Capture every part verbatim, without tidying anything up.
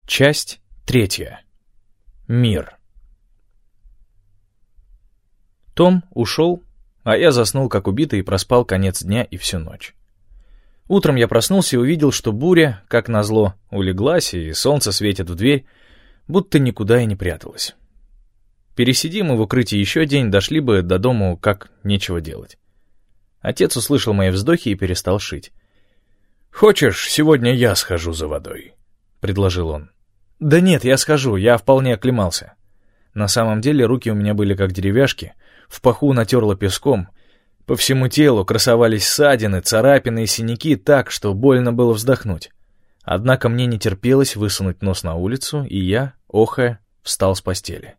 Часть третья. Мир. Том ушел, а я заснул как убитый и проспал конец дня и всю ночь. Утром я проснулся и увидел, что буря, как назло, улеглась, и солнце светит в дверь, будто никуда и не пряталось. Пересидим мы в укрытии еще день, дошли бы до дому, как нечего делать. Отец услышал мои вздохи и перестал шить. «Хочешь, сегодня я схожу за водой?» — предложил он. «Да нет, я схожу, я вполне оклемался». На самом деле руки у меня были как деревяшки, в паху натерло песком, по всему телу красовались ссадины, царапины и синяки так, что больно было вздохнуть. Однако мне не терпелось высунуть нос на улицу, и я, охая, встал с постели.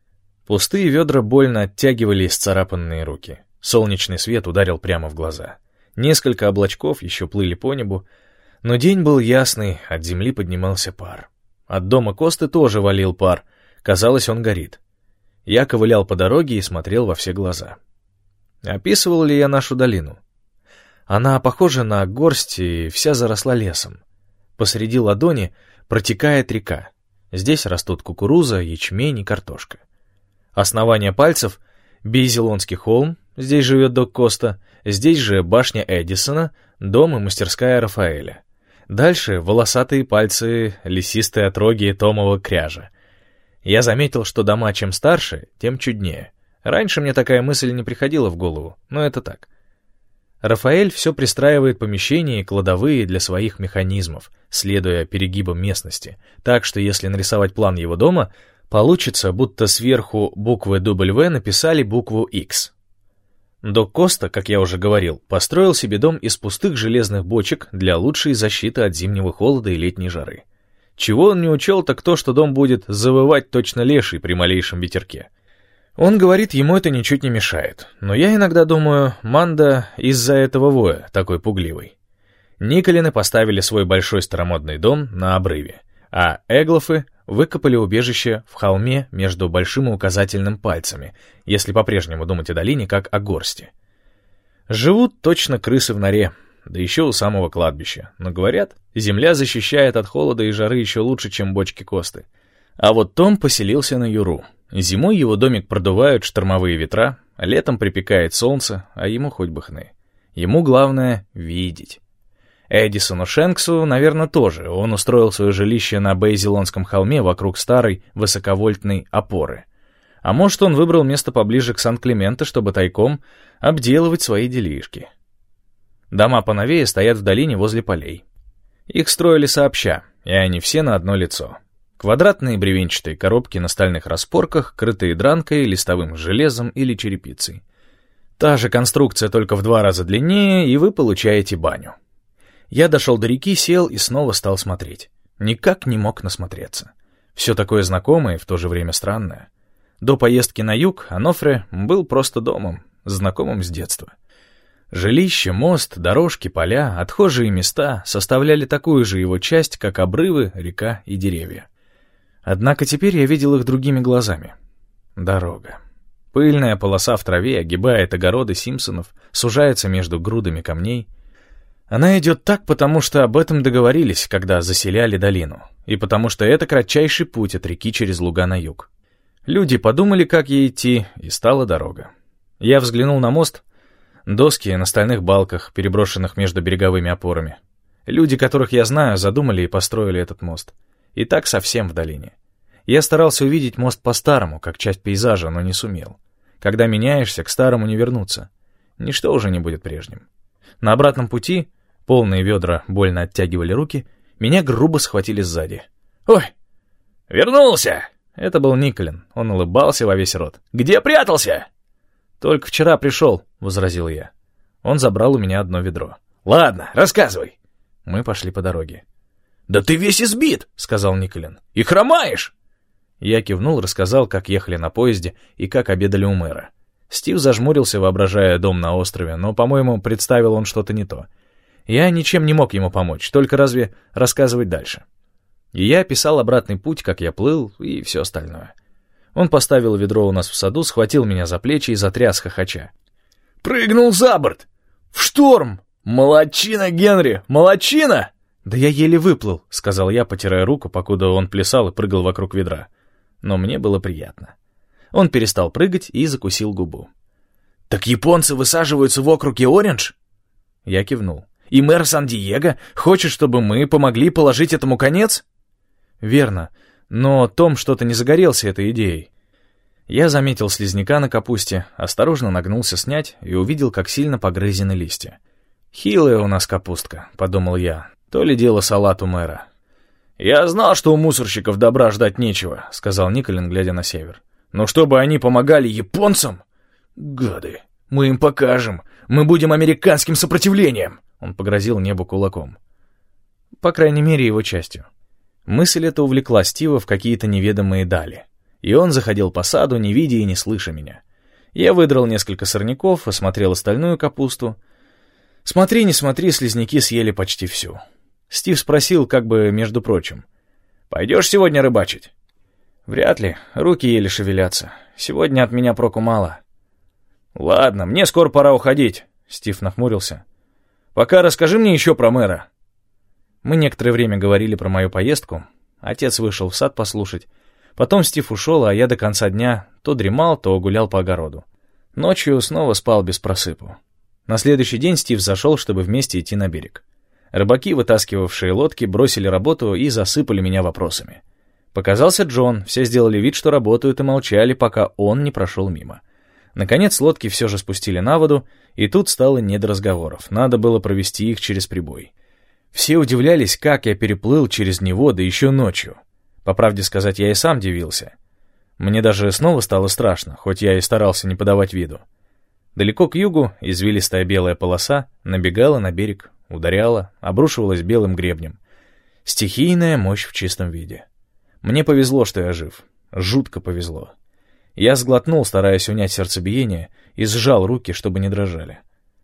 Пустые ведра больно оттягивали исцарапанные руки. Солнечный свет ударил прямо в глаза. Несколько облачков еще плыли по небу, но день был ясный, от земли поднимался пар. От дома Косты тоже валил пар, казалось, он горит. Я ковылял по дороге и смотрел во все глаза. Описывал ли я нашу долину? Она похожа на горсть и вся заросла лесом. Посреди ладони протекает река. Здесь растут кукуруза, ячмень и картошка. Основание пальцев — Бейзелонский холм, здесь живет док Коста, здесь же башня Эдисона, дом и мастерская Рафаэля. Дальше волосатые пальцы, лесистые отроги Томова кряжа. Я заметил, что дома чем старше, тем чуднее. Раньше мне такая мысль не приходила в голову, но это так. Рафаэль все пристраивает помещения и кладовые для своих механизмов, следуя перегибам местности, так что если нарисовать план его дома, получится, будто сверху буквы дабл ю написали букву X. Док Коста, как я уже говорил, построил себе дом из пустых железных бочек для лучшей защиты от зимнего холода и летней жары. Чего он не учел, так то, что дом будет завывать точно леший при малейшем ветерке. Он говорит, ему это ничуть не мешает, но я иногда думаю, Манда из-за этого воя такой пугливый. Николины поставили свой большой старомодный дом на обрыве, а Эглофы выкопали убежище в холме между большим и указательным пальцами, если по-прежнему думать о долине как о горсти. Живут точно крысы в норе, да еще у самого кладбища, но говорят, земля защищает от холода и жары еще лучше, чем бочки Косты. А вот Том поселился на юру. Зимой его домик продувают штормовые ветра, а летом припекает солнце, а ему хоть бы хны. Ему главное — видеть. Эдисону Шенксу, наверное, тоже. Он устроил свое жилище на Бейзелонском холме вокруг старой высоковольтной опоры. А может, он выбрал место поближе к Сан-Клименто, чтобы тайком обделывать свои делишки. Дома поновее стоят в долине возле полей. Их строили сообща, и они все на одно лицо. Квадратные бревенчатые коробки на стальных распорках, крытые дранкой, листовым железом или черепицей. Та же конструкция, только в два раза длиннее, и вы получаете баню. Я дошел до реки, сел и снова стал смотреть. Никак не мог насмотреться. Все такое знакомое и в то же время странное. До поездки на юг Анофре был просто домом, знакомым с детства. Жилище, мост, дорожки, поля, отхожие места составляли такую же его часть, как обрывы, река и деревья. Однако теперь я видел их другими глазами. Дорога. Пыльная полоса в траве огибает огороды Симпсонов, сужается между грудами камней. Она идет так, потому что об этом договорились, когда заселяли долину, и потому что это кратчайший путь от реки через луга на юг. Люди подумали, как ей идти, и стала дорога. Я взглянул на мост, доски на стальных балках, переброшенных между береговыми опорами. Люди, которых я знаю, задумали и построили этот мост. И так совсем в долине. Я старался увидеть мост по-старому, как часть пейзажа, но не сумел. Когда меняешься, к старому не вернуться. Ничто уже не будет прежним. На обратном пути, полные ведра больно оттягивали руки, меня грубо схватили сзади. «Ой! Вернулся!» Это был Николин. Он улыбался во весь рот. «Где прятался?» «Только вчера пришел», — возразил я. Он забрал у меня одно ведро. «Ладно, рассказывай». Мы пошли по дороге. «Да ты весь избит», — сказал Николин. «И хромаешь». Я кивнул, рассказал, как ехали на поезде и как обедали у мэра. Стив зажмурился, воображая дом на острове, но, по-моему, представил он что-то не то. Я ничем не мог ему помочь, только разве рассказывать дальше. И я описал обратный путь, как я плыл, и все остальное. Он поставил ведро у нас в саду, схватил меня за плечи и затряс хохоча. «Прыгнул за борт! В шторм! Молодчина, Генри, молодчина! «Да я еле выплыл», — сказал я, потирая руку, покуда он плясал и прыгал вокруг ведра. Но мне было приятно. Он перестал прыгать и закусил губу. «Так японцы высаживаются в округе Ориндж?» Я кивнул. «И мэр Сан-Диего хочет, чтобы мы помогли положить этому конец?» «Верно, но Том что-то не загорелся этой идеей». Я заметил слизняка на капусте, осторожно нагнулся снять и увидел, как сильно погрызены листья. «Хилая у нас капустка», — подумал я, — «то ли дело салату мэра». «Я знал, что у мусорщиков добра ждать нечего», — сказал Николин, глядя на север. «Но чтобы они помогали японцам? Гады! Мы им покажем! Мы будем американским сопротивлением!» Он погрозил небу кулаком. По крайней мере, его частью. Мысль эта увлекла Стива в какие-то неведомые дали. И он заходил по саду, не видя и не слыша меня. Я выдрал несколько сорняков, осмотрел остальную капусту. Смотри, не смотри, слизняки съели почти всю. Стив спросил, как бы между прочим: «Пойдешь сегодня рыбачить?» «Вряд ли, руки еле шевелятся. Сегодня от меня проку мало». «Ладно, мне скоро пора уходить», — Стив нахмурился. «Пока расскажи мне еще про мэра». Мы некоторое время говорили про мою поездку. Отец вышел в сад послушать. Потом Стив ушел, а я до конца дня то дремал, то гулял по огороду. Ночью снова спал без просыпу. На следующий день Стив зашел, чтобы вместе идти на берег. Рыбаки, вытаскивавшие лодки, бросили работу и засыпали меня вопросами. Показался Джон, все сделали вид, что работают, и молчали, пока он не прошел мимо. Наконец лодки все же спустили на воду, и тут стало не до разговоров, надо было провести их через прибой. Все удивлялись, как я переплыл через него, да еще ночью. По правде сказать, я и сам дивился. Мне даже снова стало страшно, хоть я и старался не подавать виду. Далеко к югу извилистая белая полоса набегала на берег, ударяла, обрушивалась белым гребнем. Стихийная мощь в чистом виде. Мне повезло, что я жив. Жутко повезло. Я сглотнул, стараясь унять сердцебиение, и сжал руки, чтобы не дрожали.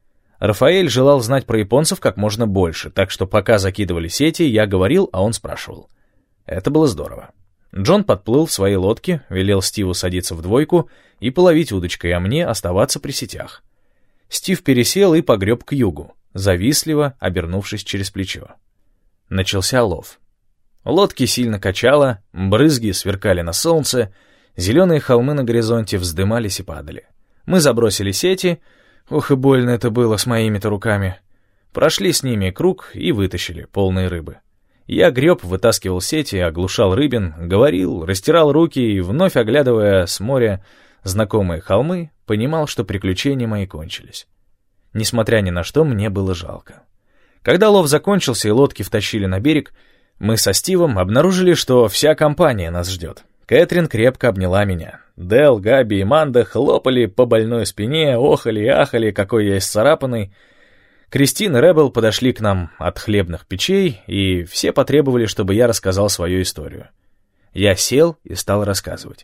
Рафаэль желал знать про японцев как можно больше, так что пока закидывали сети, я говорил, а он спрашивал. Это было здорово. Джон подплыл в своей лодке, велел Стиву садиться в двойку и половить удочкой, а мне оставаться при сетях. Стив пересел и погреб к югу, завистливо обернувшись через плечо. Начался лов. Лодки сильно качало, брызги сверкали на солнце, зеленые холмы на горизонте вздымались и падали. Мы забросили сети, ох и больно это было с моими-то руками. Прошли с ними круг и вытащили полные рыбы. Я греб, вытаскивал сети, оглушал рыбин, говорил, растирал руки и, вновь оглядывая с моря знакомые холмы, понимал, что приключения мои кончились. Несмотря ни на что, мне было жалко. Когда лов закончился и лодки втащили на берег, мы со Стивом обнаружили, что вся компания нас ждет. Кэтрин крепко обняла меня. Дел, Габи и Манда хлопали по больной спине, охали и ахали, какой я исцарапанный. Кристин и Ребел подошли к нам от хлебных печей, и все потребовали, чтобы я рассказал свою историю. Я сел и стал рассказывать.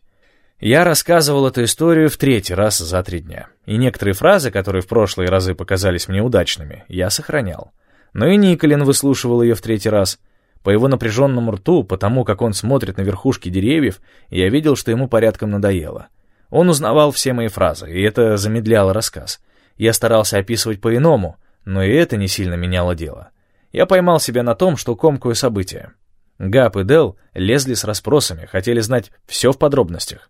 Я рассказывал эту историю в третий раз за три дня, и некоторые фразы, которые в прошлые разы показались мне удачными, я сохранял. Но и Николин выслушивал ее в третий раз. По его напряженному рту, потому как он смотрит на верхушки деревьев, я видел, что ему порядком надоело. Он узнавал все мои фразы, и это замедляло рассказ. Я старался описывать по-иному, но и это не сильно меняло дело. Я поймал себя на том, что комкую события. Габ и Дел лезли с расспросами, хотели знать все в подробностях.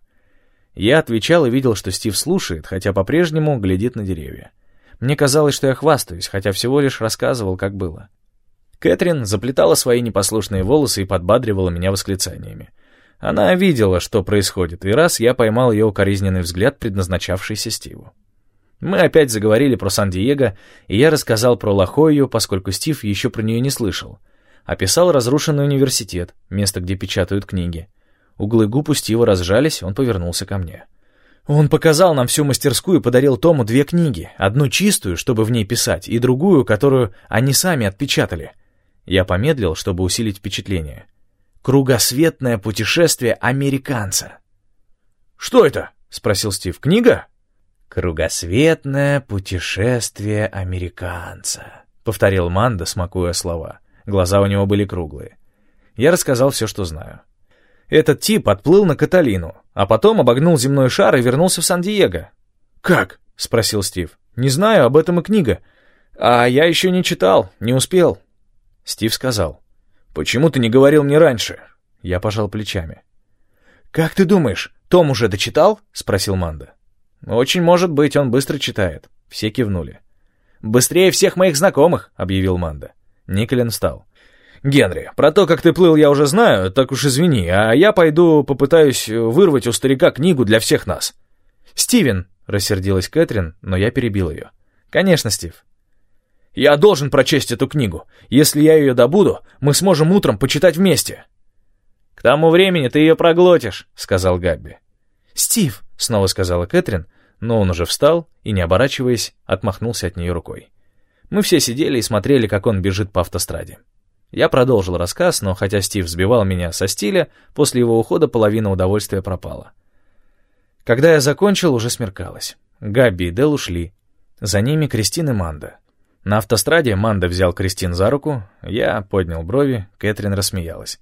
Я отвечал и видел, что Стив слушает, хотя по-прежнему глядит на деревья. Мне казалось, что я хвастаюсь, хотя всего лишь рассказывал, как было. Кэтрин заплетала свои непослушные волосы и подбадривала меня восклицаниями. Она видела, что происходит, и раз я поймал ее укоризненный взгляд, предназначавшийся Стиву. Мы опять заговорили про Сан-Диего, и я рассказал про Ла-Хойю, поскольку Стив еще про нее не слышал. Описал разрушенный университет, место, где печатают книги. Углы губ у Стива разжались, он повернулся ко мне. Он показал нам всю мастерскую и подарил Тому две книги. Одну чистую, чтобы в ней писать, и другую, которую они сами отпечатали. Я помедлил, чтобы усилить впечатление. «Кругосветное путешествие американца». «Что это?» — спросил Стив. «Книга?» «Кругосветное путешествие американца», — повторил Манда, смакуя слова. Глаза у него были круглые. Я рассказал все, что знаю. Этот тип отплыл на Каталину, а потом обогнул земной шар и вернулся в Сан-Диего. «Как?» — спросил Стив. «Не знаю, об этом и книга. А я еще не читал, не успел». Стив сказал: «Почему ты не говорил мне раньше?» Я пожал плечами. «Как ты думаешь, Том уже дочитал?» — спросил Манда. «Очень может быть, он быстро читает». Все кивнули. «Быстрее всех моих знакомых», — объявил Манда. Николин встал. «Генри, про то, как ты плыл, я уже знаю, так уж извини, а я пойду попытаюсь вырвать у старика книгу для всех нас». «Стивен», — рассердилась Кэтрин, но я перебил ее. «Конечно, Стив». «Я должен прочесть эту книгу. Если я ее добуду, мы сможем утром почитать вместе». «К тому времени ты ее проглотишь», — сказал Габби. «Стив», — снова сказала Кэтрин, но он уже встал и, не оборачиваясь, отмахнулся от нее рукой. Мы все сидели и смотрели, как он бежит по автостраде. Я продолжил рассказ, но хотя Стив сбивал меня со стиля, после его ухода половина удовольствия пропала. Когда я закончил, уже смеркалось. Габби и Дэл ушли. За ними Кристин и Манда. На автостраде Манда взял Кристин за руку, я поднял брови, Кэтрин рассмеялась.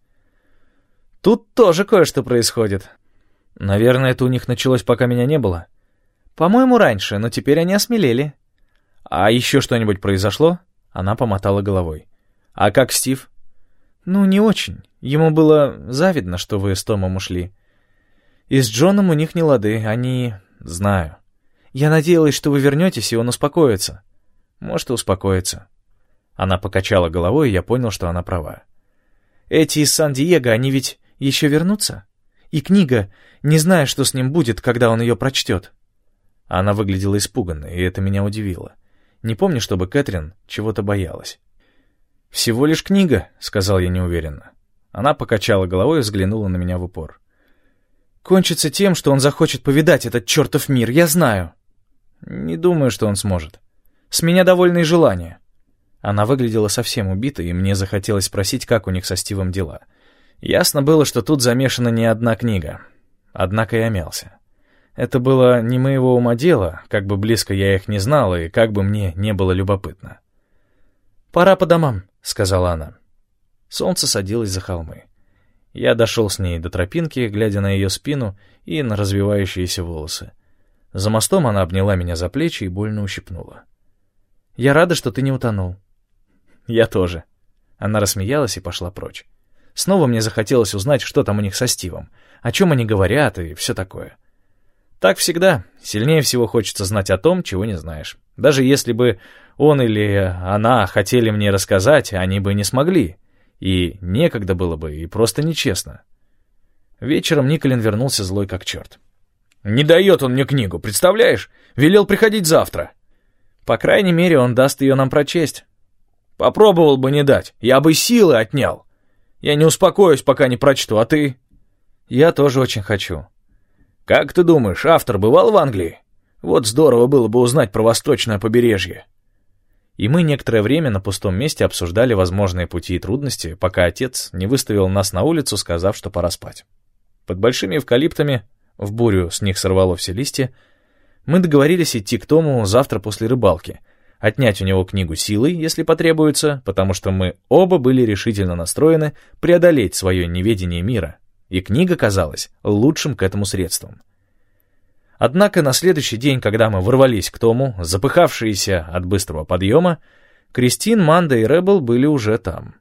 «Тут тоже кое-что происходит». «Наверное, это у них началось, пока меня не было». «По-моему, раньше, но теперь они осмелели». «А еще что-нибудь произошло?» Она помотала головой. «А как Стив?» «Ну, не очень. Ему было завидно, что вы с Томом ушли. И с Джоном у них не лады, они... Знаю. Я надеялась, что вы вернетесь, и он успокоится». «Может, и успокоится». Она покачала головой, и я понял, что она права. «Эти из Сан-Диего, они ведь еще вернутся? И книга, не знаю, что с ним будет, когда он ее прочтет». Она выглядела испуганной, и это меня удивило. Не помню, чтобы Кэтрин чего-то боялась. «Всего лишь книга», — сказал я неуверенно. Она покачала головой и взглянула на меня в упор. «Кончится тем, что он захочет повидать этот чертов мир, я знаю». «Не думаю, что он сможет. С меня довольно и желание». Она выглядела совсем убитой, и мне захотелось спросить, как у них со Стивом дела. Ясно было, что тут замешана не одна книга. Однако я мялся. Это было не моего ума дело, как бы близко я их не знал, и как бы мне не было любопытно. «Пора по домам», — сказала она. Солнце садилось за холмы. Я дошел с ней до тропинки, глядя на ее спину и на развивающиеся волосы. За мостом она обняла меня за плечи и больно ущипнула. «Я рада, что ты не утонул». «Я тоже». Она рассмеялась и пошла прочь. Снова мне захотелось узнать, что там у них со Стивом, о чем они говорят и все такое. Так всегда. Сильнее всего хочется знать о том, чего не знаешь. Даже если бы он или она хотели мне рассказать, они бы не смогли. И некогда было бы, и просто нечестно. Вечером Николин вернулся злой как черт. «Не дает он мне книгу, представляешь? Велел приходить завтра». «По крайней мере, он даст ее нам прочесть». «Попробовал бы не дать, я бы силы отнял. Я не успокоюсь, пока не прочту, а ты?» «Я тоже очень хочу». «Как ты думаешь, автор бывал в Англии? Вот здорово было бы узнать про восточное побережье». И мы некоторое время на пустом месте обсуждали возможные пути и трудности, пока отец не выставил нас на улицу, сказав, что пора спать. Под большими эвкалиптами, в бурю с них сорвало все листья, мы договорились идти к Тому завтра после рыбалки, отнять у него книгу силой, если потребуется, потому что мы оба были решительно настроены преодолеть свое неведение мира, и книга казалась лучшим к этому средством. Однако на следующий день, когда мы ворвались к Тому, запыхавшиеся от быстрого подъема, Кристин, Манда и Рэббл были уже там.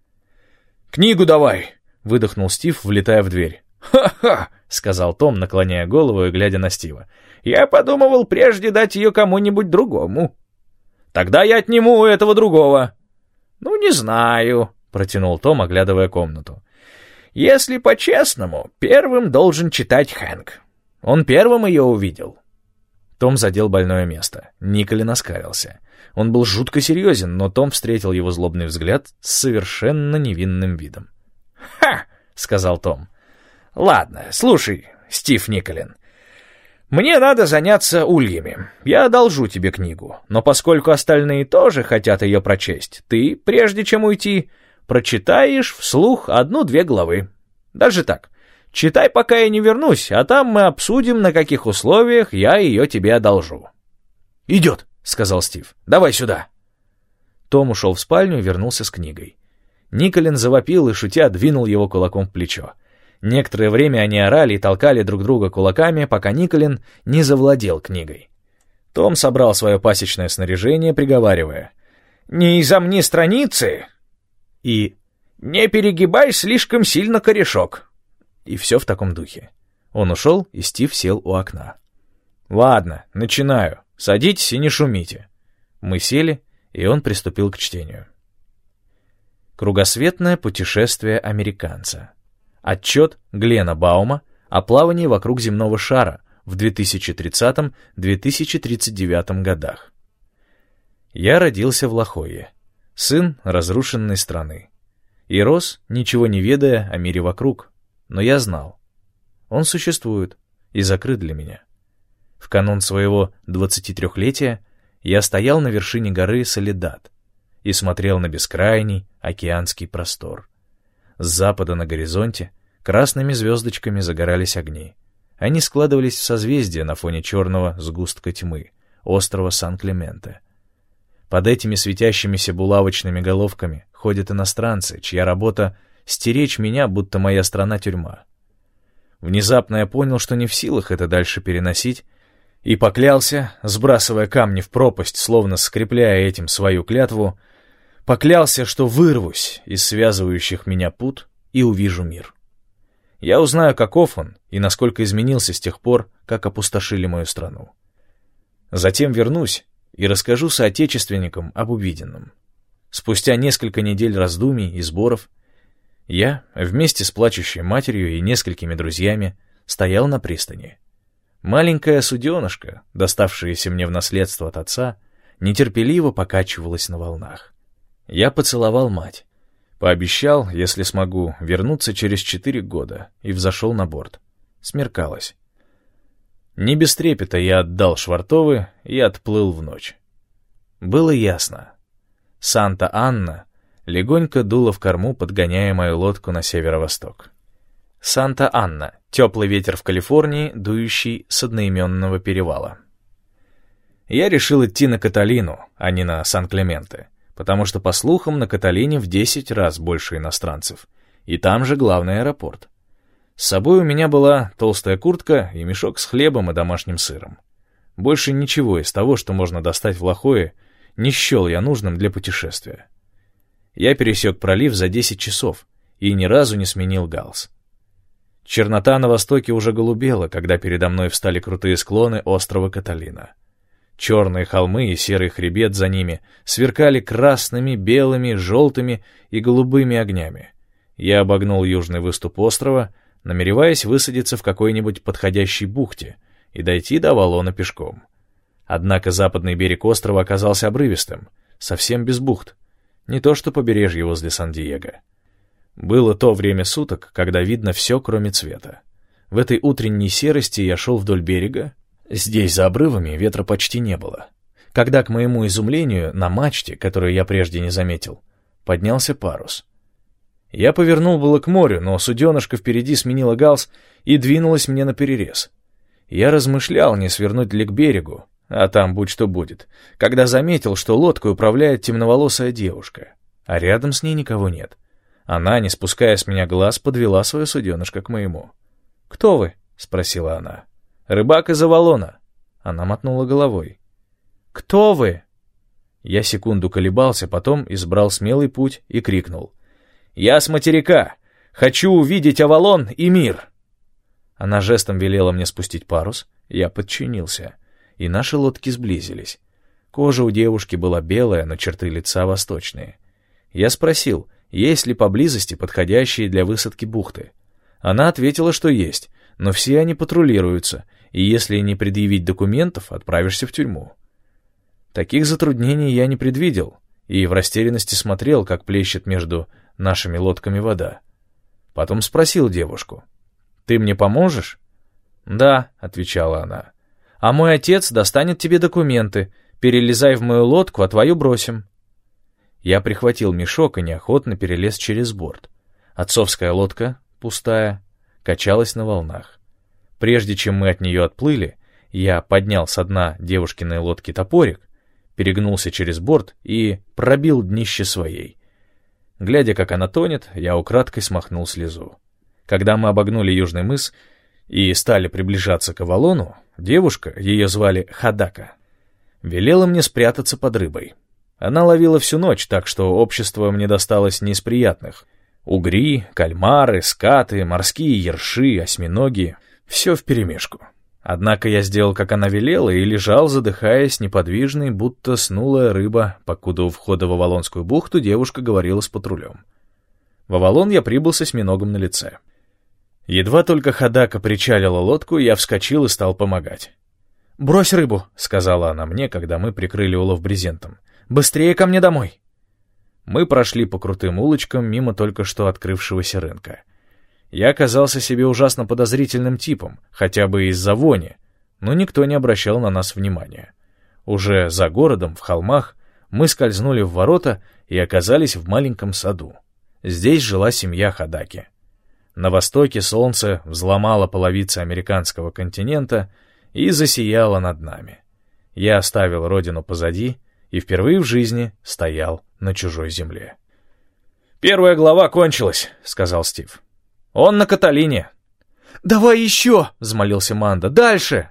«Книгу давай!» — выдохнул Стив, влетая в дверь. «Ха-ха!» — сказал Том, наклоняя голову и глядя на Стива. «Я подумывал прежде дать ее кому-нибудь другому». «Тогда я отниму у этого другого». «Ну, не знаю», — протянул Том, оглядывая комнату. «Если по-честному, первым должен читать Хэнк. Он первым ее увидел». Том задел больное место. Николин оскалился. Он был жутко серьезен, но Том встретил его злобный взгляд с совершенно невинным видом. «Ха!» — сказал Том. «Ладно, слушай, Стив Николин. Мне надо заняться ульями. Я одолжу тебе книгу, но поскольку остальные тоже хотят ее прочесть, ты, прежде чем уйти, прочитаешь вслух одну-две главы. Даже так. Читай, пока я не вернусь, а там мы обсудим, на каких условиях я ее тебе одолжу». «Идет», — сказал Стив. «Давай сюда». Том ушел в спальню и вернулся с книгой. Николин завопил и, шутя, двинул его кулаком в плечо. Некоторое время они орали и толкали друг друга кулаками, пока Николин не завладел книгой. Том собрал свое пасечное снаряжение, приговаривая: «Не изомни страницы!» и «Не перегибай слишком сильно корешок». И все в таком духе. Он ушел, и Стив сел у окна. «Ладно, начинаю. Садитесь и не шумите». Мы сели, и он приступил к чтению. «Кругосветное путешествие американца». Отчет Глена Баума о плавании вокруг земного шара в две тысячи тридцатом — две тысячи тридцать девятом годах. Я родился в Лахойе, сын разрушенной страны, и рос, ничего не ведая о мире вокруг, но я знал. Он существует и закрыт для меня. В канун своего двадцатитрёхлетия я стоял на вершине горы Соледад и смотрел на бескрайний океанский простор. С запада на горизонте красными звездочками загорались огни. Они складывались в созвездия на фоне черного сгустка тьмы, острова Сан-Клементе. Под этими светящимися булавочными головками ходят иностранцы, чья работа — стеречь меня, будто моя страна — тюрьма. Внезапно я понял, что не в силах это дальше переносить, и поклялся, сбрасывая камни в пропасть, словно скрепляя этим свою клятву, поклялся, что вырвусь из связывающих меня пут и увижу мир. Я узнаю, каков он и насколько изменился с тех пор, как опустошили мою страну. Затем вернусь и расскажу соотечественникам об увиденном. Спустя несколько недель раздумий и сборов я, вместе с плачущей матерью и несколькими друзьями, стоял на пристани. Маленькая суденышка, доставшаяся мне в наследство от отца, нетерпеливо покачивалась на волнах. Я поцеловал мать, пообещал, если смогу, вернуться через четыре года, и взошел на борт. Смеркалось. Не без трепета я отдал швартовы и отплыл в ночь. Было ясно. Санта-Анна легонько дула в корму, подгоняя мою лодку на северо-восток. Санта-Анна — теплый ветер в Калифорнии, дующий с одноименного перевала. Я решил идти на Каталину, а не на Сан-Клементе, потому что, по слухам, на Каталине в десять раз больше иностранцев, и там же главный аэропорт. С собой у меня была толстая куртка и мешок с хлебом и домашним сыром. Больше ничего из того, что можно достать в Лахое, не счел я нужным для путешествия. Я пересек пролив за десять часов и ни разу не сменил галс. Чернота на востоке уже голубела, когда передо мной встали крутые склоны острова Каталина. Черные холмы и серый хребет за ними сверкали красными, белыми, желтыми и голубыми огнями. Я обогнул южный выступ острова, намереваясь высадиться в какой-нибудь подходящей бухте и дойти до Авалона пешком. Однако западный берег острова оказался обрывистым, совсем без бухт, не то что побережье возле Сан-Диего. Было то время суток, когда видно все, кроме цвета. В этой утренней серости я шел вдоль берега. Здесь, за обрывами, ветра почти не было. Когда, к моему изумлению, на мачте, которую я прежде не заметил, поднялся парус. Я повернул было к морю, но суденышко впереди сменило галс и двинулось мне наперерез. Я размышлял, не свернуть ли к берегу, а там будь что будет, когда заметил, что лодкой управляет темноволосая девушка, а рядом с ней никого нет. Она, не спуская с меня глаз, подвела свое суденышко к моему. «Кто вы?» — спросила она. «Рыбак из Авалона». Она мотнула головой. «Кто вы?» Я секунду колебался, потом избрал смелый путь и крикнул. «Я с материка! Хочу увидеть Авалон и мир!» Она жестом велела мне спустить парус, я подчинился, и наши лодки сблизились. Кожа у девушки была белая, но черты лица восточные. Я спросил, есть ли поблизости подходящие для высадки бухты. Она ответила, что есть, но все они патрулируются, и если не предъявить документов, отправишься в тюрьму. Таких затруднений я не предвидел, и в растерянности смотрел, как плещет между нашими лодками вода. Потом спросил девушку: «Ты мне поможешь?» «Да», — отвечала она. «А мой отец достанет тебе документы. Перелезай в мою лодку, а твою бросим». Я прихватил мешок и неохотно перелез через борт. Отцовская лодка, пустая, качалась на волнах. Прежде чем мы от нее отплыли, я поднял со дна девушкиной лодки топорик, перегнулся через борт и пробил днище своей. Глядя, как она тонет, я украдкой смахнул слезу. Когда мы обогнули южный мыс и стали приближаться к Авалону, девушка, ее звали Хадака, велела мне спрятаться под рыбой. Она ловила всю ночь, так что общество мне досталось не из приятных. Угри, кальмары, скаты, морские ерши, осьминоги — все вперемешку. Однако я сделал, как она велела, и лежал, задыхаясь, неподвижный, будто снулая рыба, покуда у входа в Авалонскую бухту девушка говорила с патрулем. В Авалон я прибыл с осьминогом на лице. Едва только Хадака причалила лодку, я вскочил и стал помогать. «Брось рыбу», — сказала она мне, когда мы прикрыли улов брезентом. «Быстрее ко мне домой». Мы прошли по крутым улочкам мимо только что открывшегося рынка. Я оказался себе ужасно подозрительным типом, хотя бы из-за вони, но никто не обращал на нас внимания. Уже за городом, в холмах, мы скользнули в ворота и оказались в маленьком саду. Здесь жила семья Хадаки. На востоке солнце взломало половицы американского континента и засияло над нами. Я оставил родину позади и впервые в жизни стоял на чужой земле. «Первая глава кончилась», — сказал Стив. «Он на Каталине». «Давай еще!» — взмолился Мандо. «Дальше!»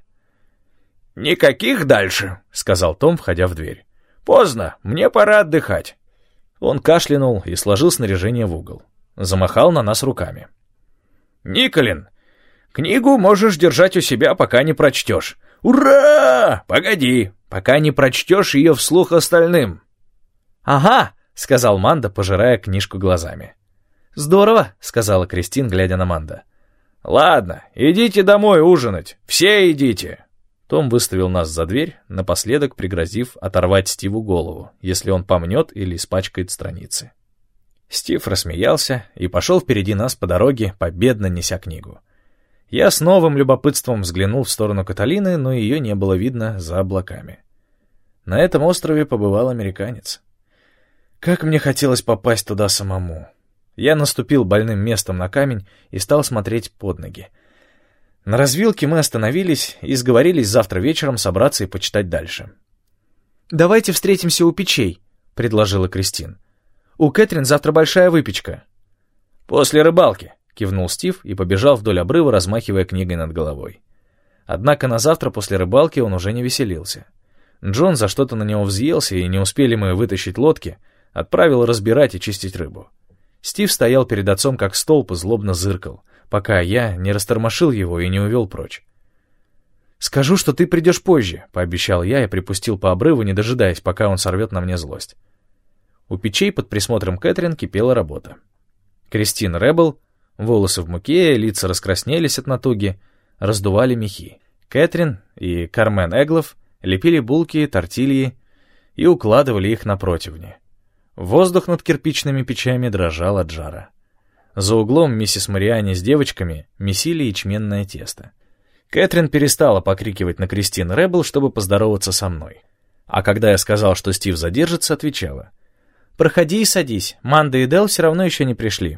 «Никаких дальше», — сказал Том, входя в дверь. «Поздно, мне пора отдыхать». Он кашлянул и сложил снаряжение в угол. Замахал на нас руками. «Николин, книгу можешь держать у себя, пока не прочтешь. Ура! Погоди, пока не прочтешь ее вслух остальным». «Ага», — сказал Мандо, пожирая книжку глазами. «Здорово», — сказала Кристин, глядя на Мандо. «Ладно, идите домой ужинать, все идите». Том выставил нас за дверь, напоследок пригрозив оторвать Стиву голову, если он помнет или испачкает страницы. Стив рассмеялся и пошел впереди нас по дороге, победно неся книгу. Я с новым любопытством взглянул в сторону Каталины, но ее не было видно за облаками. На этом острове побывал американец. Как мне хотелось попасть туда самому. Я наступил больным местом на камень и стал смотреть под ноги. На развилке мы остановились и сговорились завтра вечером собраться и почитать дальше. «Давайте встретимся у печей», — предложила Кристин. «У Кэтрин завтра большая выпечка». «После рыбалки», — кивнул Стив и побежал вдоль обрыва, размахивая книгой над головой. Однако на завтра после рыбалки он уже не веселился. Джон за что-то на него взъелся, и не успели мы вытащить лодки, отправил разбирать и чистить рыбу. Стив стоял перед отцом как столб и злобно зыркал, пока я не растормошил его и не увел прочь. «Скажу, что ты придешь позже», — пообещал я и припустил по обрыву, не дожидаясь, пока он сорвет на мне злость. У печей под присмотром Кэтрин кипела работа. Кристин Рэббл, волосы в муке, лица раскраснелись от натуги, раздували мехи. Кэтрин и Кармен Эглов лепили булки, тортильи и укладывали их на противни. Воздух над кирпичными печами дрожал от жара. За углом миссис Мариани с девочками месили ячменное тесто. Кэтрин перестала покрикивать на Кристин Рэббл, чтобы поздороваться со мной. А когда я сказал, что Стив задержится, отвечала: «Проходи и садись, Манда и Дел все равно еще не пришли».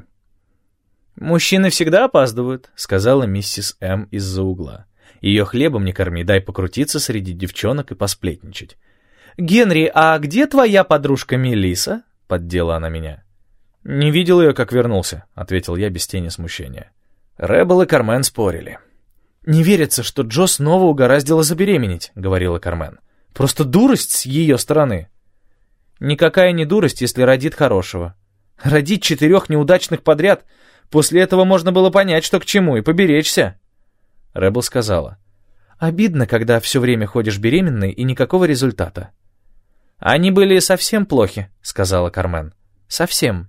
«Мужчины всегда опаздывают», — сказала миссис М. из-за угла. «Ее хлебом не корми, дай покрутиться среди девчонок и посплетничать». «Генри, а где твоя подружка Мелисса?» — поддела она меня. «Не видел ее, как вернулся», — ответил я без тени смущения. Рэббл и Кармен спорили. «Не верится, что Джо снова угораздило забеременеть», — говорила Кармен. «Просто дурость с ее стороны». «Никакая не дурость, если родит хорошего. Родить четырех неудачных подряд, после этого можно было понять, что к чему, и поберечься». Рэббл сказала: «Обидно, когда все время ходишь беременной и никакого результата». «Они были совсем плохи», — сказала Кармен. «Совсем».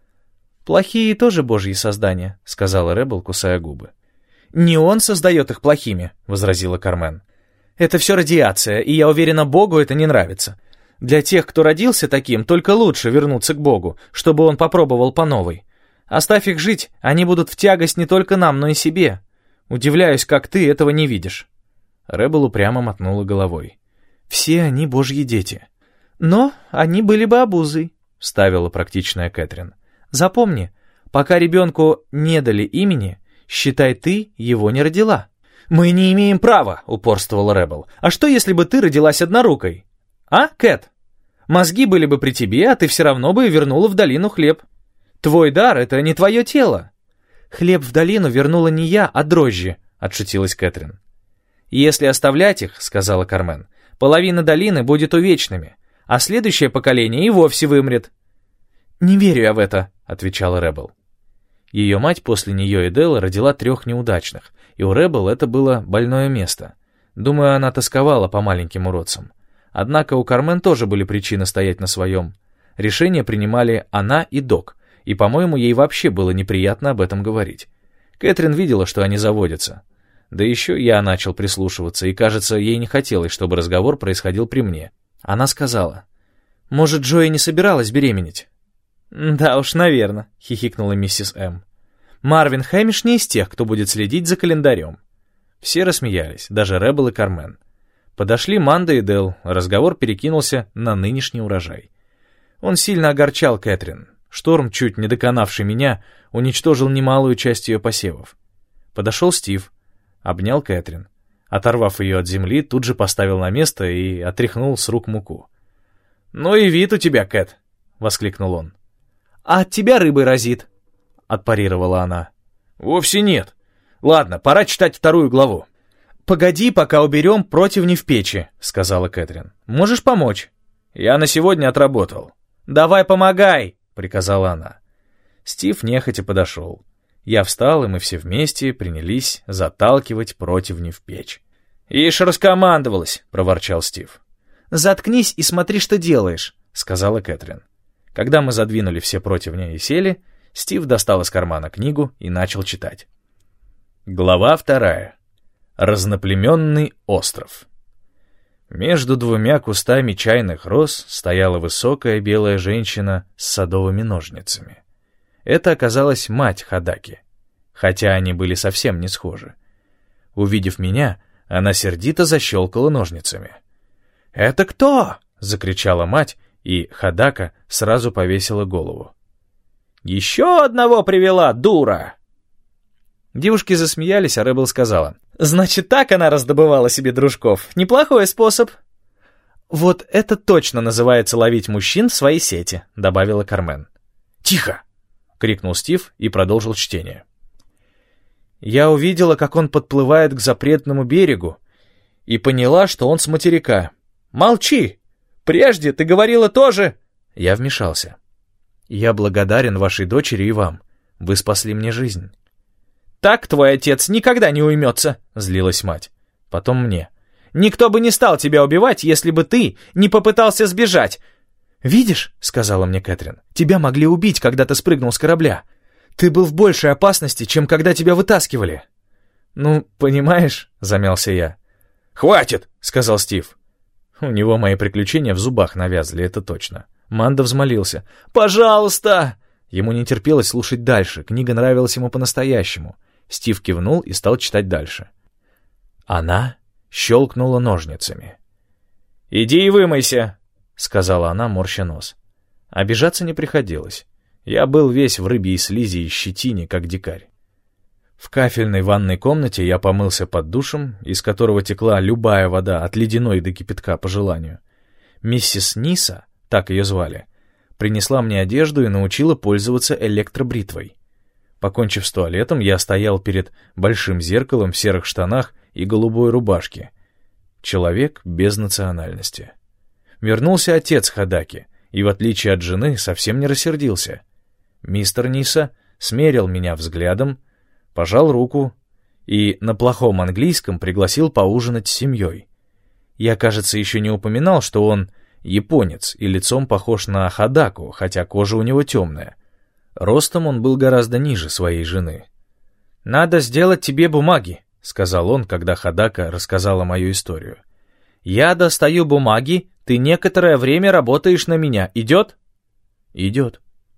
«Плохие тоже божьи создания», — сказала Рэббл, кусая губы. «Не он создает их плохими», — возразила Кармен. «Это все радиация, и я уверена, Богу это не нравится. Для тех, кто родился таким, только лучше вернуться к Богу, чтобы он попробовал по новой. Оставь их жить, они будут в тягость не только нам, но и себе. Удивляюсь, как ты этого не видишь». Рэббл упрямо мотнула головой. «Все они божьи дети». «Но они были бы обузой», — вставила практичная Кэтрин. «Запомни, пока ребенку не дали имени, считай, ты его не родила». «Мы не имеем права», — упорствовал Рэббл. «А что, если бы ты родилась однорукой? А, Кэт? Мозги были бы при тебе, а ты все равно бы вернула в долину хлеб. Твой дар — это не твое тело». «Хлеб в долину вернула не я, а дрожжи», — отшутилась Кэтрин. «Если оставлять их, — сказала Кармен, — половина долины будет увечными, а следующее поколение и вовсе вымрет». «Не верю я в это», — отвечала Ребел. Ее мать после нее и Делла родила трех неудачных, и у Ребел это было больное место. Думаю, она тосковала по маленьким уродцам. Однако у Кармен тоже были причины стоять на своем. Решения принимали она и Док, и, по-моему, ей вообще было неприятно об этом говорить. Кэтрин видела, что они заводятся. Да еще я начал прислушиваться, и, кажется, ей не хотелось, чтобы разговор происходил при мне. Она сказала: «Может, Джои не собиралась беременеть?» «Да уж, наверное», — хихикнула миссис М. «Марвин Хэмиш не из тех, кто будет следить за календарем». Все рассмеялись, даже Ребел и Кармен. Подошли Манда и Дел, разговор перекинулся на нынешний урожай. Он сильно огорчал Кэтрин. Шторм, чуть не доконавший меня, уничтожил немалую часть ее посевов. Подошел Стив, обнял Кэтрин. Оторвав ее от земли, тут же поставил на место и отряхнул с рук муку. «Ну и вид у тебя, Кэт!» — воскликнул он. «А от тебя рыбой разит», — отпарировала она. «Вовсе нет. Ладно, пора читать вторую главу». «Погоди, пока уберем противни в печи», — сказала Кэтрин. «Можешь помочь?» «Я на сегодня отработал». «Давай помогай», — приказала она. Стив нехотя подошел. Я встал, и мы все вместе принялись заталкивать противни в печь. «Ишь, раскомандовалась», — проворчал Стив. «Заткнись и смотри, что делаешь», — сказала Кэтрин. Когда мы задвинули все противни и сели, Стив достал из кармана книгу и начал читать. Глава вторая. Разноплеменный остров. Между двумя кустами чайных роз стояла высокая белая женщина с садовыми ножницами. Это оказалась мать Хадаки, хотя они были совсем не схожи. Увидев меня, она сердито защелкала ножницами. «Это кто?» — закричала мать, и Хадака сразу повесила голову. «Еще одного привела, дура!» Девушки засмеялись, а Ребел сказала: «Значит, так она раздобывала себе дружков. Неплохой способ». «Вот это точно называется ловить мужчин в своей сети», — добавила Кармен. «Тихо!» — крикнул Стив и продолжил чтение. «Я увидела, как он подплывает к запретному берегу, и поняла, что он с материка». «Молчи! Прежде ты говорила тоже...» Я вмешался. «Я благодарен вашей дочери и вам. Вы спасли мне жизнь». «Так твой отец никогда не уймется», — злилась мать. Потом мне. «Никто бы не стал тебя убивать, если бы ты не попытался сбежать». «Видишь», — сказала мне Кэтрин, — «тебя могли убить, когда ты спрыгнул с корабля. Ты был в большей опасности, чем когда тебя вытаскивали». «Ну, понимаешь», — замялся я. «Хватит», — сказал Стив. У него мои приключения в зубах навязли, это точно. Манда взмолился. «Пожалуйста!» Ему не терпелось слушать дальше, книга нравилась ему по-настоящему. Стив кивнул и стал читать дальше. Она щелкнула ножницами. «Иди и вымойся», — сказала она, морща нос. Обижаться не приходилось. Я был весь в рыбьей слизи и щетине, как дикарь. В кафельной ванной комнате я помылся под душем, из которого текла любая вода, от ледяной до кипятка по желанию. Миссис Ниса, так ее звали, принесла мне одежду и научила пользоваться электробритвой. Покончив с туалетом, я стоял перед большим зеркалом в серых штанах и голубой рубашке. Человек без национальности. Вернулся отец Хадаки, и, в отличие от жены, совсем не рассердился. Мистер Ниса смерил меня взглядом, пожал руку и на плохом английском пригласил поужинать с семьей. Я, кажется, еще не упоминал, что он японец и лицом похож на Хадаку, хотя кожа у него темная. Ростом он был гораздо ниже своей жены. «Надо сделать тебе бумаги», — сказал он, когда Хадака рассказала мою историю. «Я достаю бумаги, ты некоторое время работаешь на меня. Идет?» «Идет».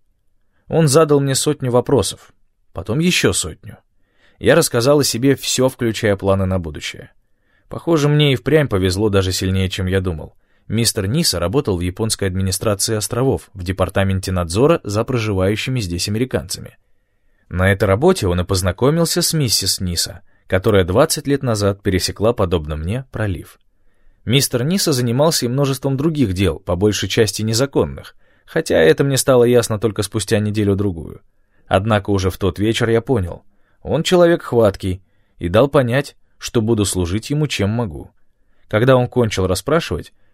Он задал мне сотню вопросов, потом еще сотню. Я рассказал о себе все, включая планы на будущее. Похоже, мне и впрямь повезло даже сильнее, чем я думал. Мистер Ниса работал в японской администрации островов, в департаменте надзора за проживающими здесь американцами. На этой работе он и познакомился с миссис Ниса, которая двадцать лет назад пересекла, подобно мне, пролив. Мистер Ниса занимался и множеством других дел, по большей части незаконных, хотя это мне стало ясно только спустя неделю-другую. Однако уже в тот вечер я понял, он человек хваткий, и дал понять, что буду служить ему чем могу. Когда он кончил расспрашивать,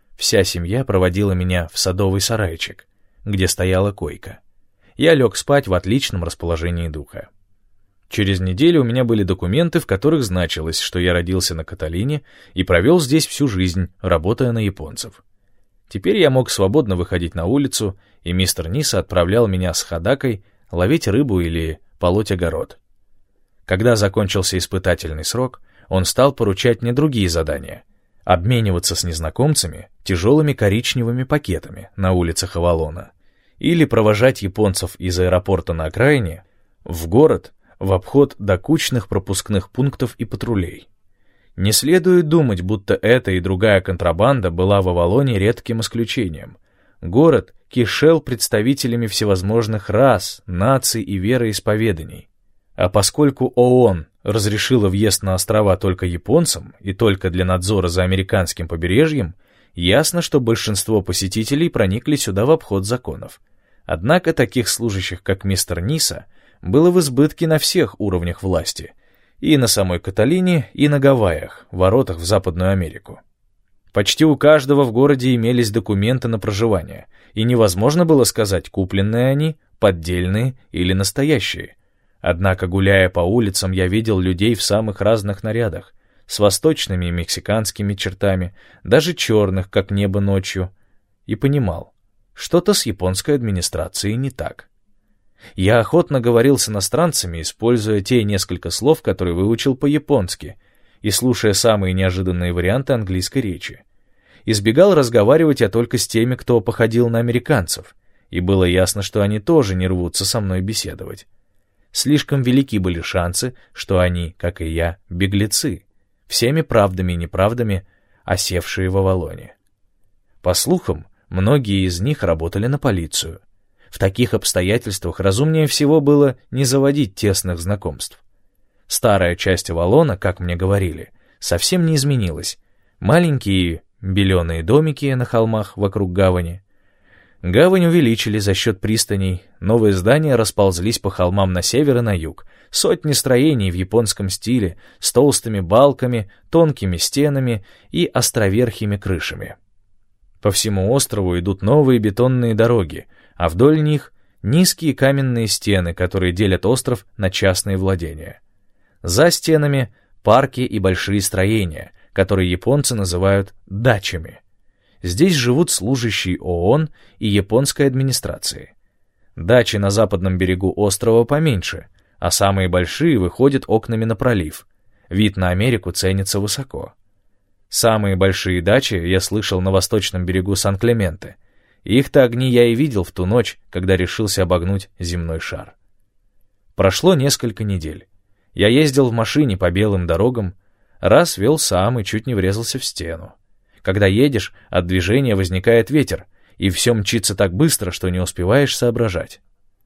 Вся семья проводила меня в садовый сарайчик, где стояла койка. Я лег спать в отличном расположении духа. Через неделю у меня были документы, в которых значилось, что я родился на Каталине и провел здесь всю жизнь, работая на японцев. Теперь я мог свободно выходить на улицу, и мистер Ниса отправлял меня с ходакой ловить рыбу или полоть огород. Когда закончился испытательный срок, он стал поручать мне другие задания — обмениваться с незнакомцами тяжелыми коричневыми пакетами на улицах Авалона или провожать японцев из аэропорта на окраине в город в обход докучных пропускных пунктов и патрулей. Не следует думать, будто эта и другая контрабанда была в Авалоне редким исключением. Город кишел представителями всевозможных рас, наций и вероисповеданий. А поскольку ООН разрешила въезд на острова только японцам и только для надзора за американским побережьем, ясно, что большинство посетителей проникли сюда в обход законов. Однако таких служащих, как мистер Ниса, было в избытке на всех уровнях власти, и на самой Каталине, и на Гавайях, воротах в Западную Америку. Почти у каждого в городе имелись документы на проживание, и невозможно было сказать, купленные они, поддельные или настоящие. Однако, гуляя по улицам, я видел людей в самых разных нарядах, с восточными и мексиканскими чертами, даже черных, как небо ночью, и понимал, что-то с японской администрацией не так. Я охотно говорил с иностранцами, используя те несколько слов, которые выучил по-японски, и слушая самые неожиданные варианты английской речи. Избегал разговаривать я только с теми, кто походил на американцев, и было ясно, что они тоже не рвутся со мной беседовать. Слишком велики были шансы, что они, как и я, беглецы, всеми правдами и неправдами осевшие в Авалоне. По слухам, многие из них работали на полицию. В таких обстоятельствах разумнее всего было не заводить тесных знакомств. Старая часть Авалона, как мне говорили, совсем не изменилась. Маленькие беленые домики на холмах вокруг гавани. Гавань увеличили за счет пристаней, новые здания расползлись по холмам на север и на юг, сотни строений в японском стиле с толстыми балками, тонкими стенами и островерхими крышами. По всему острову идут новые бетонные дороги, а вдоль них низкие каменные стены, которые делят остров на частные владения. За стенами парки и большие строения, которые японцы называют дачами. Здесь живут служащие ООН и японской администрации. Дачи на западном берегу острова поменьше, а самые большие выходят окнами на пролив. Вид на Америку ценится высоко. Самые большие дачи я слышал на восточном берегу Сан-Клементе. Их-то огни я и видел в ту ночь, когда решился обогнуть земной шар. Прошло несколько недель. Я ездил в машине по белым дорогам, раз вел сам и чуть не врезался в стену. Когда едешь, от движения возникает ветер, и все мчится так быстро, что не успеваешь соображать.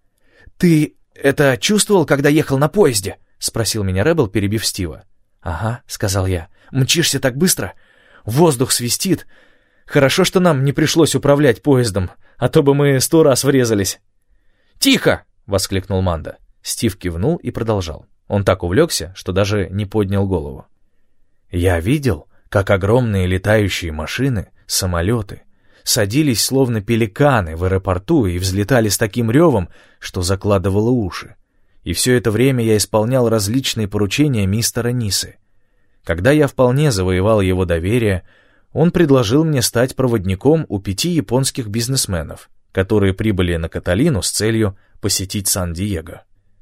«Ты это чувствовал, когда ехал на поезде?» — спросил меня Рэббл, перебив Стива. «Ага», — сказал я, — «мчишься так быстро, воздух свистит. Хорошо, что нам не пришлось управлять поездом, а то бы мы сто раз врезались». «Тихо!» — воскликнул Манда. Стив кивнул и продолжал. Он так увлекся, что даже не поднял голову. «Я видел, как огромные летающие машины, самолеты, садились словно пеликаны в аэропорту и взлетали с таким ревом, что закладывало уши. И все это время я исполнял различные поручения мистера Нисы. Когда я вполне завоевал его доверие, он предложил мне стать проводником у пяти японских бизнесменов, которые прибыли на Каталину с целью посетить Сан-Диего.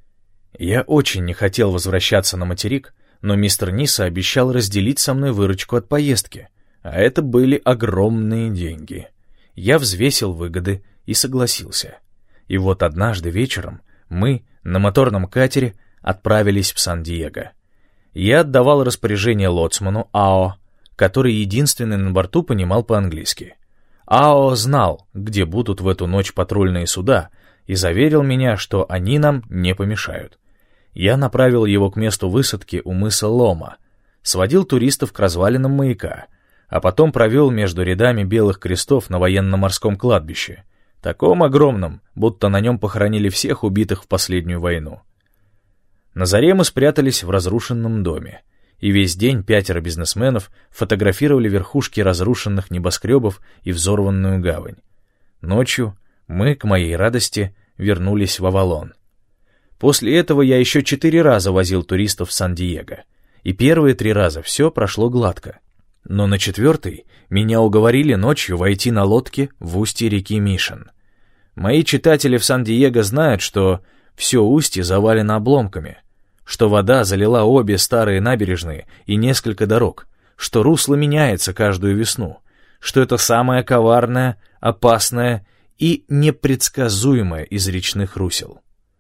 Я очень не хотел возвращаться на материк, но мистер Ниса обещал разделить со мной выручку от поездки, а это были огромные деньги. Я взвесил выгоды и согласился. И вот однажды вечером мы на моторном катере отправились в Сан-Диего. Я отдавал распоряжение лоцману Ао, который единственный на борту понимал по-английски. Ао знал, где будут в эту ночь патрульные суда, и заверил меня, что они нам не помешают. Я направил его к месту высадки у мыса Лома, сводил туристов к развалинам маяка, а потом провел между рядами белых крестов на военно-морском кладбище, таком огромном, будто на нем похоронили всех убитых в последнюю войну. На заре мы спрятались в разрушенном доме, и весь день пятеро бизнесменов фотографировали верхушки разрушенных небоскребов и взорванную гавань. Ночью мы, к моей радости, вернулись в Авалон. После этого я еще четыре раза возил туристов в Сан-Диего, и первые три раза все прошло гладко. Но на четвертый меня уговорили ночью войти на лодке в устье реки Мишен. Мои читатели в Сан-Диего знают, что все устье завалено обломками, что вода залила обе старые набережные и несколько дорог, что русло меняется каждую весну, что это самое коварное, опасное и непредсказуемое из речных русел.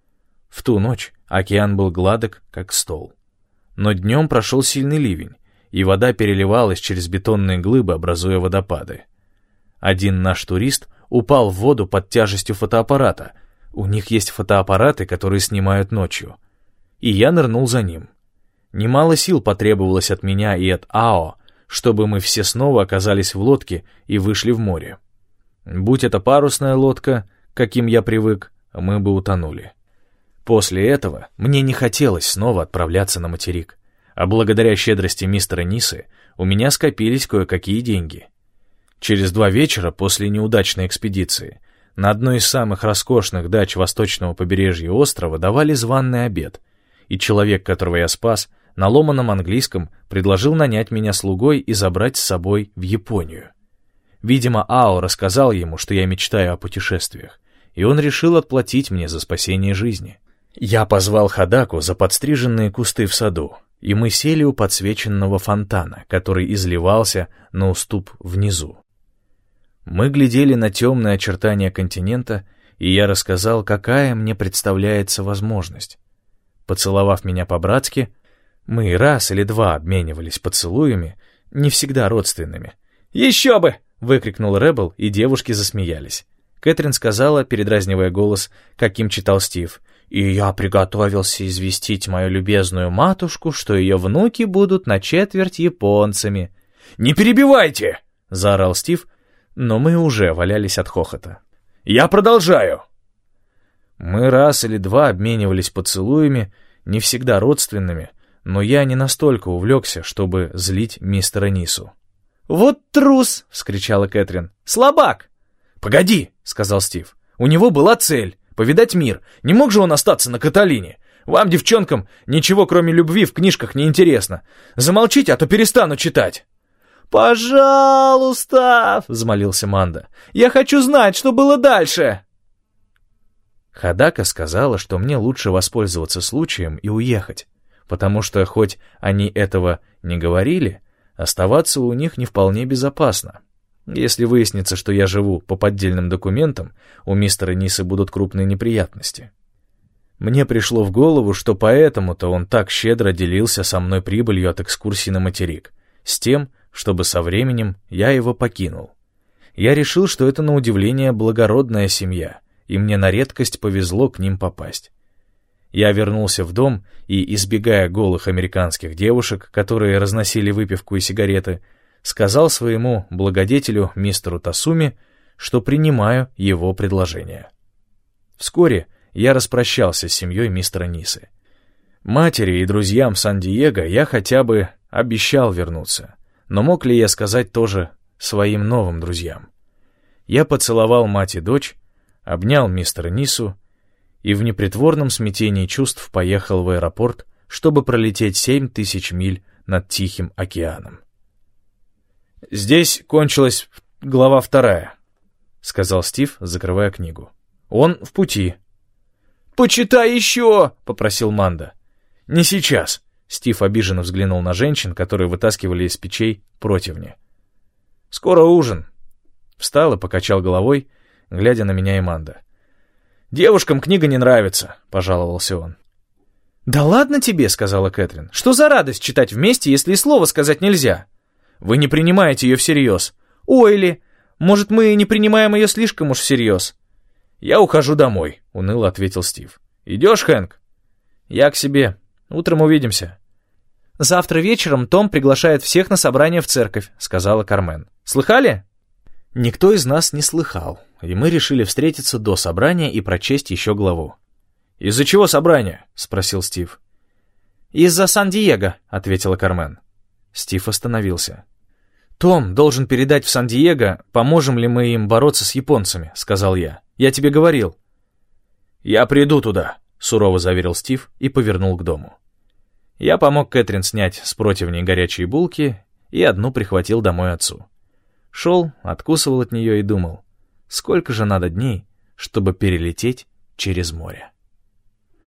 В ту ночь океан был гладок, как стол. Но днем прошел сильный ливень, и вода переливалась через бетонные глыбы, образуя водопады. Один наш турист упал в воду под тяжестью фотоаппарата. У них есть фотоаппараты, которые снимают ночью. И я нырнул за ним. Немало сил потребовалось от меня и от Ао, чтобы мы все снова оказались в лодке и вышли в море. Будь это парусная лодка, каким я привык, мы бы утонули. После этого мне не хотелось снова отправляться на материк, а благодаря щедрости мистера Нисы у меня скопились кое-какие деньги. Через два вечера после неудачной экспедиции на одной из самых роскошных дач восточного побережья острова давали званый обед, и человек, которого я спас, на ломаном английском предложил нанять меня слугой и забрать с собой в Японию. Видимо, Ао рассказал ему, что я мечтаю о путешествиях, и он решил отплатить мне за спасение жизни. Я позвал Хадаку за подстриженные кусты в саду, и мы сели у подсвеченного фонтана, который изливался на уступ внизу. Мы глядели на темные очертания континента, и я рассказал, какая мне представляется возможность. Поцеловав меня по-братски, мы раз или два обменивались поцелуями, не всегда родственными. «Еще бы!» — выкрикнул Рэббл, и девушки засмеялись. Кэтрин сказала, передразнивая голос, каким читал Стив, «И я приготовился известить мою любезную матушку, что ее внуки будут на четверть японцами». «Не перебивайте!» — заорал Стив, но мы уже валялись от хохота. «Я продолжаю!» Мы раз или два обменивались поцелуями, не всегда родственными, но я не настолько увлекся, чтобы злить мистера Нису. «Вот трус!» — вскричала Кэтрин. «Слабак!» «Погоди!» — сказал Стив. «У него была цель — повидать мир. Не мог же он остаться на Каталине? Вам, девчонкам, ничего кроме любви в книжках не интересно. Замолчите, а то перестану читать». «Пожалуйста!» — взмолился Манда. «Я хочу знать, что было дальше!» Хадака сказала, что мне лучше воспользоваться случаем и уехать, потому что, хоть они этого не говорили, оставаться у них не вполне безопасно. Если выяснится, что я живу по поддельным документам, у мистера Нисы будут крупные неприятности. Мне пришло в голову, что поэтому-то он так щедро делился со мной прибылью от экскурсии на материк, с тем, чтобы со временем я его покинул. Я решил, что это на удивление благородная семья, и мне на редкость повезло к ним попасть. Я вернулся в дом и, избегая голых американских девушек, которые разносили выпивку и сигареты, сказал своему благодетелю мистеру Тасуми, что принимаю его предложение. Вскоре я распрощался с семьей мистера Нисы. Матери и друзьям Сан-Диего я хотя бы обещал вернуться, но мог ли я сказать тоже своим новым друзьям? Я поцеловал мать и дочь, обнял мистера Нису и в непритворном смятении чувств поехал в аэропорт, чтобы пролететь семь тысяч миль над Тихим океаном. «Здесь кончилась глава вторая», — сказал Стив, закрывая книгу. «Он в пути». «Почитай еще!» — попросил Манда. «Не сейчас», — Стив обиженно взглянул на женщин, которые вытаскивали из печей противни. «Скоро ужин». Встал и покачал головой, глядя на меня и Манда. «Девушкам книга не нравится», — пожаловался он. «Да ладно тебе», — сказала Кэтрин. «Что за радость читать вместе, если и слова сказать нельзя? Вы не принимаете ее всерьез. Ойли, может, мы не принимаем ее слишком уж всерьез?» «Я ухожу домой», — уныло ответил Стив. «Идешь, Хэнк?» «Я к себе. Утром увидимся». «Завтра вечером Том приглашает всех на собрание в церковь», — сказала Кармен. «Слыхали?» Никто из нас не слыхал, и мы решили встретиться до собрания и прочесть еще главу. «Из-за чего собрание?» — спросил Стив. «Из-за Сан-Диего», — ответила Кармен. Стив остановился. «Том должен передать в Сан-Диего, поможем ли мы им бороться с японцами», — сказал я. «Я тебе говорил». «Я приду туда», — сурово заверил Стив и повернул к дому. Я помог Кэтрин снять с противней горячие булки и одну прихватил домой отцу. Шел, откусывал от нее и думал, сколько же надо дней, чтобы перелететь через море.